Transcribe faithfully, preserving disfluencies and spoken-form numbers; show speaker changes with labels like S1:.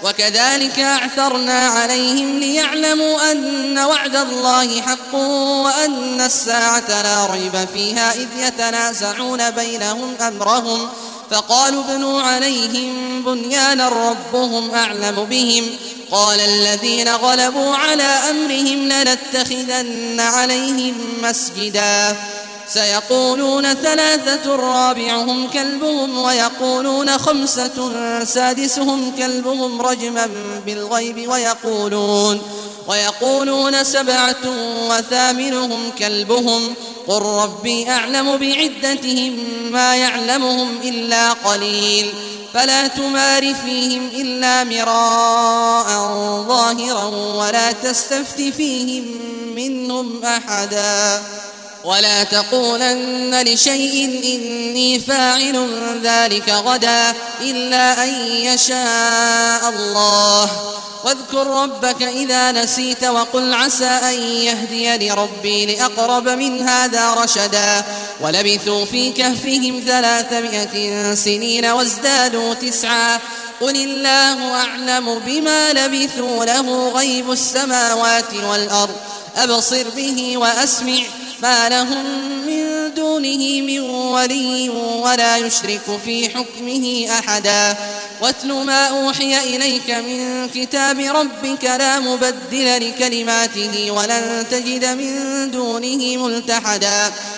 S1: وكذلك أعثرنا عليهم ليعلموا أن وعد الله حق وأن الساعة لا ريب فيها إذ يتنازعون بينهم أمرهم فقالوا ابنوا عليهم بنيانا ربهم أعلم بهم قال الذين غلبوا على أمرهم لنتخذن عليهم مسجدا سيقولون ثلاثة رابعهم كلبهم ويقولون خمسة سادسهم كلبهم رجما بالغيب ويقولون, ويقولون سبعة وثامنهم كلبهم قل ربي أعلم بعدتهم ما يعلمهم إلا قليل فلا تمار فيهم إلا مراء ظاهرا ولا تستفت فيهم منهم أحدا ولا تقولن لشيء إني فاعل ذلك غدا إلا أن يشاء الله واذكر ربك إذا نسيت وقل عسى أن يهديني ربي لأقرب من هذا رشدا ولبثوا في كهفهم ثلاثمائة سنين وازدادوا تسعا قل الله أعلم بما لبثوا له غيب السماوات والأرض أبصر به وأسمع ما لهم من دونه من ولي ولا يشرك في حكمه أحدا واتل ما أوحي إليك من كتاب ربك لا مبدل لكلماته ولن تجد من دونه ملتحدا